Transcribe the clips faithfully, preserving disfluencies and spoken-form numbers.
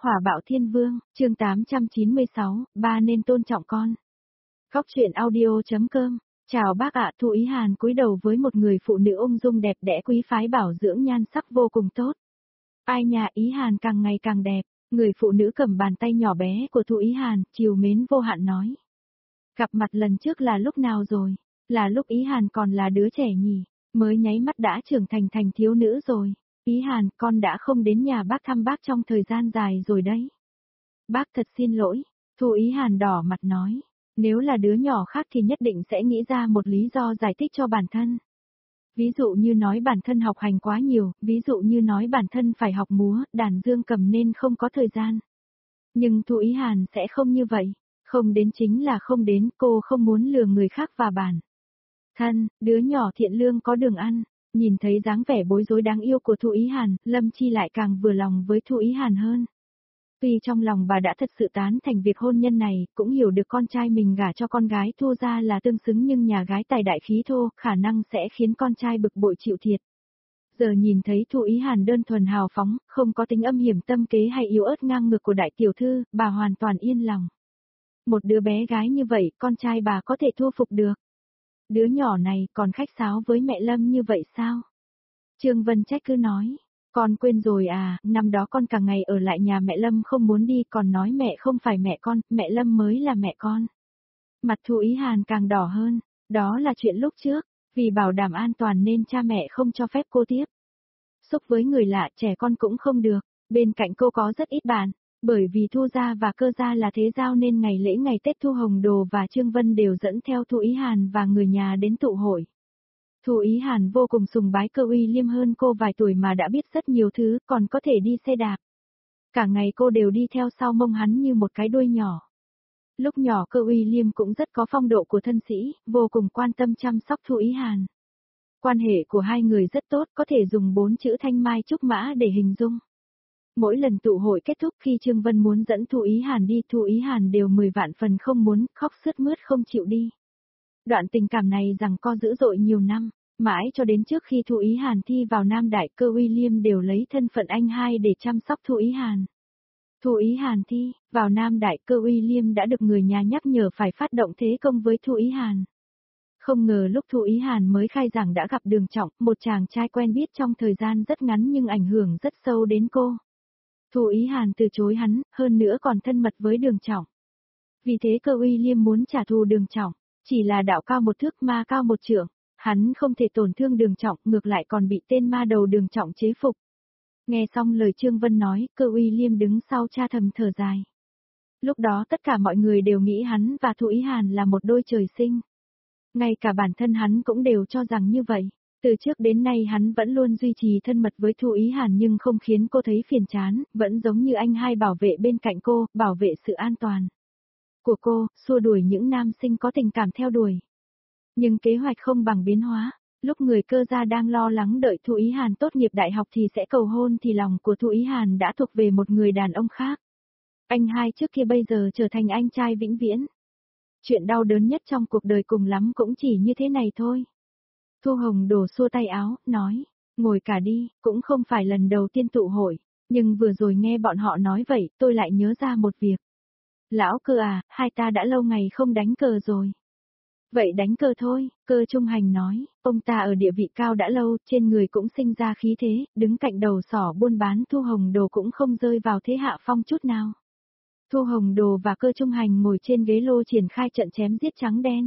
Hỏa bạo thiên vương, chương tám trăm chín mươi sáu, ba nên tôn trọng con. Góc truyện audio.com. Chào bác ạ, Thu Ý Hàn cúi đầu với một người phụ nữ ung dung đẹp đẽ quý phái bảo dưỡng nhan sắc vô cùng tốt. Ai nhà Ý Hàn càng ngày càng đẹp, người phụ nữ cầm bàn tay nhỏ bé của Thu Ý Hàn, trìu mến vô hạn nói. Gặp mặt lần trước là lúc nào rồi? Là lúc Ý Hàn còn là đứa trẻ nhỉ, mới nháy mắt đã trưởng thành thành thiếu nữ rồi. Ý Hàn, con đã không đến nhà bác thăm bác trong thời gian dài rồi đấy. Bác thật xin lỗi, Thu Ý Hàn đỏ mặt nói. Nếu là đứa nhỏ khác thì nhất định sẽ nghĩ ra một lý do giải thích cho bản thân. Ví dụ như nói bản thân học hành quá nhiều, ví dụ như nói bản thân phải học múa, đàn dương cầm nên không có thời gian. Nhưng Thu Ý Hàn sẽ không như vậy. Không đến chính là không đến, cô không muốn lừa người khác vào bản thân, đứa nhỏ thiện lương có đường ăn. Nhìn thấy dáng vẻ bối rối đáng yêu của Thu Ý Hàn, Lâm Chi lại càng vừa lòng với Thu Ý Hàn hơn. Tuy trong lòng bà đã thật sự tán thành việc hôn nhân này, cũng hiểu được con trai mình gả cho con gái Thu ra là tương xứng, nhưng nhà gái tài đại khí thô, khả năng sẽ khiến con trai bực bội chịu thiệt. Giờ nhìn thấy Thu Ý Hàn đơn thuần hào phóng, không có tính âm hiểm tâm kế hay yếu ớt ngang ngược của đại tiểu thư, bà hoàn toàn yên lòng. Một đứa bé gái như vậy, con trai bà có thể thu phục được. Đứa nhỏ này còn khách sáo với mẹ Lâm như vậy sao? Trương Vân trách cứ nói, con quên rồi à, năm đó con cả ngày ở lại nhà mẹ Lâm không muốn đi, còn nói mẹ không phải mẹ con, mẹ Lâm mới là mẹ con. Mặt Thu Ý Hàn càng đỏ hơn, đó là chuyện lúc trước, vì bảo đảm an toàn nên cha mẹ không cho phép cô tiếp xúc với người lạ, trẻ con cũng không được, bên cạnh cô có rất ít bạn. Bởi vì Thu gia và Cơ gia là thế giao nên ngày lễ ngày Tết Thu Hồng Đồ và Trương Vân đều dẫn theo Thu Ý Hàn và người nhà đến tụ hội. Thu Ý Hàn vô cùng sùng bái Cơ Uy Liêm, hơn cô vài tuổi mà đã biết rất nhiều thứ, còn có thể đi xe đạp. Cả ngày cô đều đi theo sau mông hắn như một cái đuôi nhỏ. Lúc nhỏ Cơ Uy Liêm cũng rất có phong độ của thân sĩ, vô cùng quan tâm chăm sóc Thu Ý Hàn. Quan hệ của hai người rất tốt, có thể dùng bốn chữ thanh mai trúc mã để hình dung. Mỗi lần tụ hội kết thúc, khi Trương Vân muốn dẫn Thu Ý Hàn đi, Thu Ý Hàn đều mười vạn phần không muốn, khóc sướt mướt không chịu đi. Đoạn tình cảm này rằng co dữ dội nhiều năm, mãi cho đến trước khi Thu Ý Hàn thi vào Nam Đại, Cơ Uy Liêm đều lấy thân phận anh hai để chăm sóc Thu Ý Hàn. Thu Ý Hàn thi vào Nam Đại, Cơ Uy Liêm đã được người nhà nhắc nhở phải phát động thế công với Thu Ý Hàn. Không ngờ lúc Thu Ý Hàn mới khai giảng đã gặp Đường Trọng, một chàng trai quen biết trong thời gian rất ngắn nhưng ảnh hưởng rất sâu đến cô. Thu Ý Hàn từ chối hắn, hơn nữa còn thân mật với Đường Trọng. Vì thế Cơ Uy Liêm muốn trả thù Đường Trọng, chỉ là đạo cao một thước ma cao một trượng, hắn không thể tổn thương Đường Trọng, ngược lại còn bị tên ma đầu Đường Trọng chế phục. Nghe xong lời Trương Vân nói, Cơ Uy Liêm đứng sau cha thầm thở dài. Lúc đó tất cả mọi người đều nghĩ hắn và Thu Ý Hàn là một đôi trời sinh. Ngay cả bản thân hắn cũng đều cho rằng như vậy. Từ trước đến nay hắn vẫn luôn duy trì thân mật với Thu Ý Hàn nhưng không khiến cô thấy phiền chán, vẫn giống như anh hai bảo vệ bên cạnh cô, bảo vệ sự an toàn của cô, xua đuổi những nam sinh có tình cảm theo đuổi. Nhưng kế hoạch không bằng biến hóa, lúc người Cơ gia đang lo lắng đợi Thu Ý Hàn tốt nghiệp đại học thì sẽ cầu hôn thì lòng của Thu Ý Hàn đã thuộc về một người đàn ông khác. Anh hai trước kia bây giờ trở thành anh trai vĩnh viễn. Chuyện đau đớn nhất trong cuộc đời cùng lắm cũng chỉ như thế này thôi. Thu Hồng Đồ xua tay áo, nói, ngồi cả đi, cũng không phải lần đầu tiên tụ hội, nhưng vừa rồi nghe bọn họ nói vậy, tôi lại nhớ ra một việc. Lão Cơ à, hai ta đã lâu ngày không đánh cờ rồi. Vậy đánh cờ thôi, Cơ Trung Hành nói, ông ta ở địa vị cao đã lâu, trên người cũng sinh ra khí thế, đứng cạnh đầu sỏ buôn bán Thu Hồng Đồ cũng không rơi vào thế hạ phong chút nào. Thu Hồng Đồ và Cơ Trung Hành ngồi trên ghế lô triển khai trận chém giết trắng đen.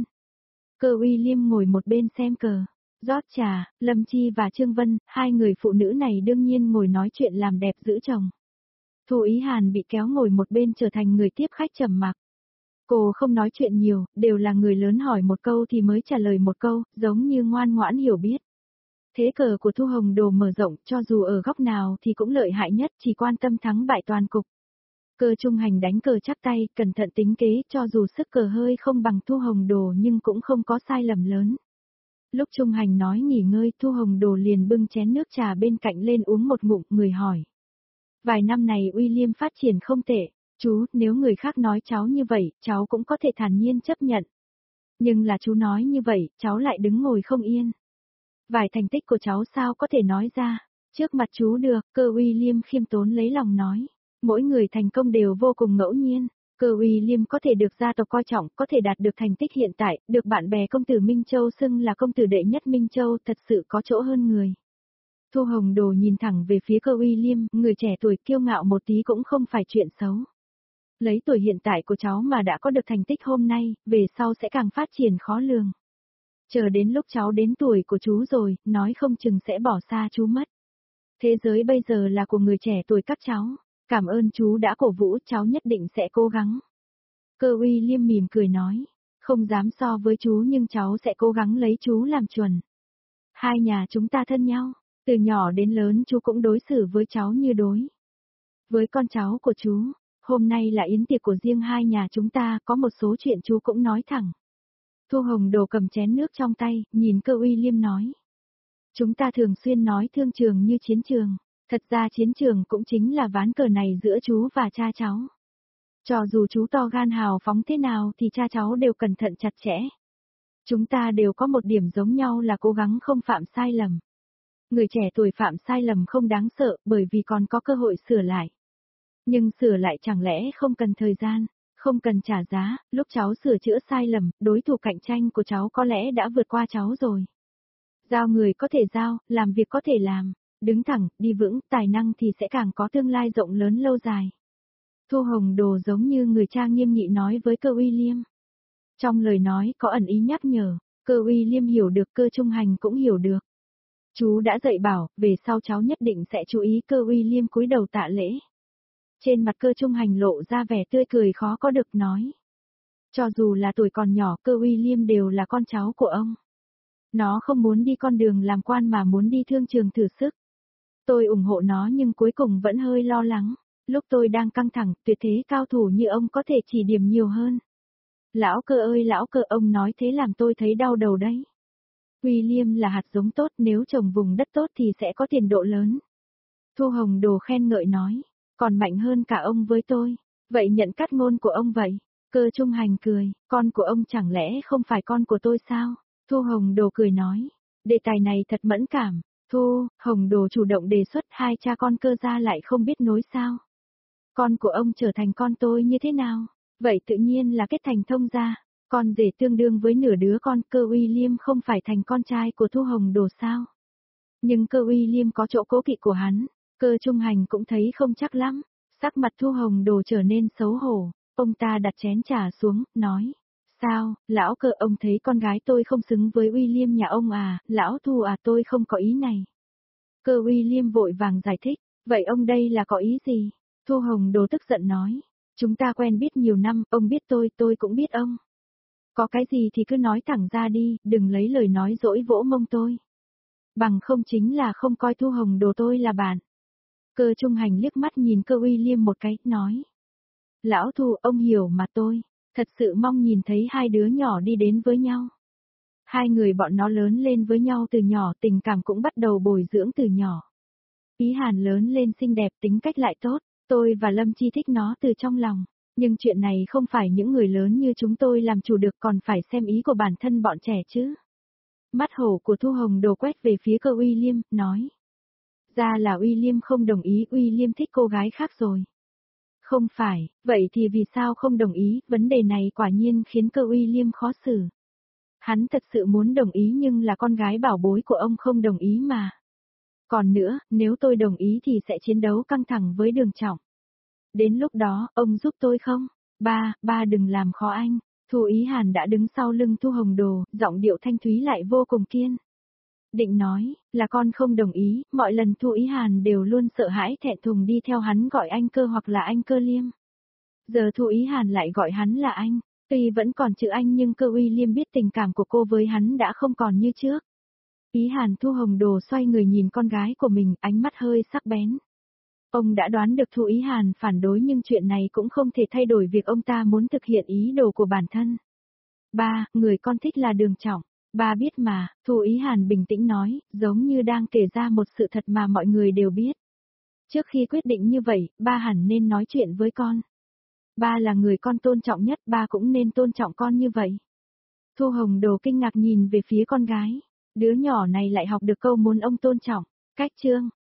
Cơ Uy Liêm ngồi một bên xem cờ. Rót trà, Lâm Chi và Trương Vân, hai người phụ nữ này đương nhiên ngồi nói chuyện làm đẹp giữ chồng. Thu Ý Hàn bị kéo ngồi một bên trở thành người tiếp khách trầm mặc. Cô không nói chuyện nhiều, đều là người lớn hỏi một câu thì mới trả lời một câu, giống như ngoan ngoãn hiểu biết. Thế cờ của Thu Hồng Đồ mở rộng, cho dù ở góc nào thì cũng lợi hại nhất, chỉ quan tâm thắng bại toàn cục. Cơ Trung Hành đánh cờ chắc tay, cẩn thận tính kế, cho dù sức cờ hơi không bằng Thu Hồng Đồ nhưng cũng không có sai lầm lớn. Lúc Trung Hành nói nghỉ ngơi, Thu Hồng Đồ liền bưng chén nước trà bên cạnh lên uống một ngụm, người hỏi. Vài năm này William phát triển không tệ, chú, nếu người khác nói cháu như vậy, cháu cũng có thể thản nhiên chấp nhận. Nhưng là chú nói như vậy, cháu lại đứng ngồi không yên. Vài thành tích của cháu sao có thể nói ra, trước mặt chú được, Cơ William khiêm tốn lấy lòng nói. Mỗi người thành công đều vô cùng ngẫu nhiên. Cơ William có thể được gia tộc coi trọng, có thể đạt được thành tích hiện tại, được bạn bè công tử Minh Châu xưng là công tử đệ nhất Minh Châu, thật sự có chỗ hơn người. Thu Hồng Đồ nhìn thẳng về phía Cơ William, người trẻ tuổi kiêu ngạo một tí cũng không phải chuyện xấu. Lấy tuổi hiện tại của cháu mà đã có được thành tích hôm nay, về sau sẽ càng phát triển khó lường. Chờ đến lúc cháu đến tuổi của chú rồi, nói không chừng sẽ bỏ xa chú mất. Thế giới bây giờ là của người trẻ tuổi các cháu. Cảm ơn chú đã cổ vũ, cháu nhất định sẽ cố gắng. Cơ William mỉm cười nói, không dám so với chú nhưng cháu sẽ cố gắng lấy chú làm chuẩn. Hai nhà chúng ta thân nhau, từ nhỏ đến lớn chú cũng đối xử với cháu như đối. Với con cháu của chú, hôm nay là yến tiệc của riêng hai nhà chúng ta, có một số chuyện chú cũng nói thẳng. Thu Hồng Đồ cầm chén nước trong tay, nhìn Cơ William nói. Chúng ta thường xuyên nói thương trường như chiến trường. Thật ra chiến trường cũng chính là ván cờ này giữa chú và cha cháu. Cho dù chú to gan hào phóng thế nào thì cha cháu đều cẩn thận chặt chẽ. Chúng ta đều có một điểm giống nhau là cố gắng không phạm sai lầm. Người trẻ tuổi phạm sai lầm không đáng sợ bởi vì còn có cơ hội sửa lại. Nhưng sửa lại chẳng lẽ không cần thời gian, không cần trả giá, lúc cháu sửa chữa sai lầm, đối thủ cạnh tranh của cháu có lẽ đã vượt qua cháu rồi. Giao người có thể giao, làm việc có thể làm. Đứng thẳng, đi vững, tài năng thì sẽ càng có tương lai rộng lớn lâu dài. Thu Hồng Đồ giống như người cha nghiêm nghị nói với Cơ William. Trong lời nói có ẩn ý nhắc nhở, Cơ William hiểu được, Cơ Trung Hành cũng hiểu được. Chú đã dạy bảo, về sau cháu nhất định sẽ chú ý. Cơ William cúi đầu tạ lễ. Trên mặt Cơ Trung Hành lộ ra vẻ tươi cười khó có được nói. Cho dù là tuổi còn nhỏ, Cơ William đều là con cháu của ông. Nó không muốn đi con đường làm quan mà muốn đi thương trường thử sức. Tôi ủng hộ nó nhưng cuối cùng vẫn hơi lo lắng. Lúc tôi đang căng thẳng, tuyệt thế cao thủ như ông có thể chỉ điểm nhiều hơn. Lão Cơ ơi lão Cơ, ông nói thế làm tôi thấy đau đầu đấy. William là hạt giống tốt, nếu trồng vùng đất tốt thì sẽ có tiền độ lớn. Thu Hồng Đồ khen ngợi nói, còn mạnh hơn cả ông với tôi. Vậy nhận cắt ngôn của ông vậy. Cơ Trung Hành cười, con của ông chẳng lẽ không phải con của tôi sao? Thu Hồng Đồ cười nói, đề tài này thật mẫn cảm. Thu Hồng Đồ chủ động đề xuất, hai cha con Cơ gia lại không biết nối sao. Con của ông trở thành con tôi như thế nào? Vậy tự nhiên là kết thành thông gia. Con rể tương đương với nửa đứa con. Cơ William không phải thành con trai của Thu Hồng Đồ sao? Nhưng Cơ William có chỗ cố kỵ của hắn. Cơ Trung Hành cũng thấy không chắc lắm. Sắc mặt Thu Hồng Đồ trở nên xấu hổ. Ông ta đặt chén trà xuống, nói. Sao, lão Cơ, ông thấy con gái tôi không xứng với William nhà ông à? Lão Thu à, tôi không có ý này. Cơ William vội vàng giải thích. Vậy ông đây là có ý gì? Thu Hồng Đồ tức giận nói. Chúng ta quen biết nhiều năm, ông biết tôi, tôi cũng biết ông. Có cái gì thì cứ nói thẳng ra đi, đừng lấy lời nói dỗi vỗ mông tôi. Bằng không chính là không coi Thu Hồng Đồ tôi là bạn. Cơ Trung Hành liếc mắt nhìn Cơ William một cái, nói. Lão Thu, ông hiểu mà tôi, thật sự mong nhìn thấy hai đứa nhỏ đi đến với nhau. Hai người bọn nó lớn lên với nhau từ nhỏ, tình cảm cũng bắt đầu bồi dưỡng từ nhỏ. Ý Hàn lớn lên xinh đẹp, tính cách lại tốt, tôi và Lâm Chi thích nó từ trong lòng. Nhưng chuyện này không phải những người lớn như chúng tôi làm chủ được, còn phải xem ý của bản thân bọn trẻ chứ. Mắt hổ của Thu Hồng Đồ quét về phía Cơ William, nói. Ra là William không đồng ý, William thích cô gái khác rồi. Không phải, vậy thì vì sao không đồng ý, vấn đề này quả nhiên khiến Cơ William khó xử. Hắn thật sự muốn đồng ý nhưng là con gái bảo bối của ông không đồng ý mà. Còn nữa, nếu tôi đồng ý thì sẽ chiến đấu căng thẳng với Đường Trọng. Đến lúc đó, ông giúp tôi không? Ba, ba đừng làm khó anh. Thu Ý Hàn đã đứng sau lưng Thu Hồng Đồ, giọng điệu thanh thúy lại vô cùng kiên. Định nói, là con không đồng ý, mọi lần Thu Ý Hàn đều luôn sợ hãi thẹn thùng đi theo hắn gọi anh Cơ hoặc là anh Cơ Liêm. Giờ Thu Ý Hàn lại gọi hắn là anh, tuy vẫn còn chữ anh nhưng Cơ William biết tình cảm của cô với hắn đã không còn như trước. Ý Hàn Thu Hồng Đồ xoay người nhìn con gái của mình, ánh mắt hơi sắc bén. Ông đã đoán được Thu Ý Hàn phản đối nhưng chuyện này cũng không thể thay đổi việc ông ta muốn thực hiện ý đồ của bản thân. Ba, người con thích là Đường Trọng. Ba biết mà, Thu Ý Hàn bình tĩnh nói, giống như đang kể ra một sự thật mà mọi người đều biết. Trước khi quyết định như vậy, ba hẳn nên nói chuyện với con. Ba là người con tôn trọng nhất, ba cũng nên tôn trọng con như vậy. Thu Hồng Đồ kinh ngạc nhìn về phía con gái. Đứa nhỏ này lại học được câu muốn ông tôn trọng. Cách chương,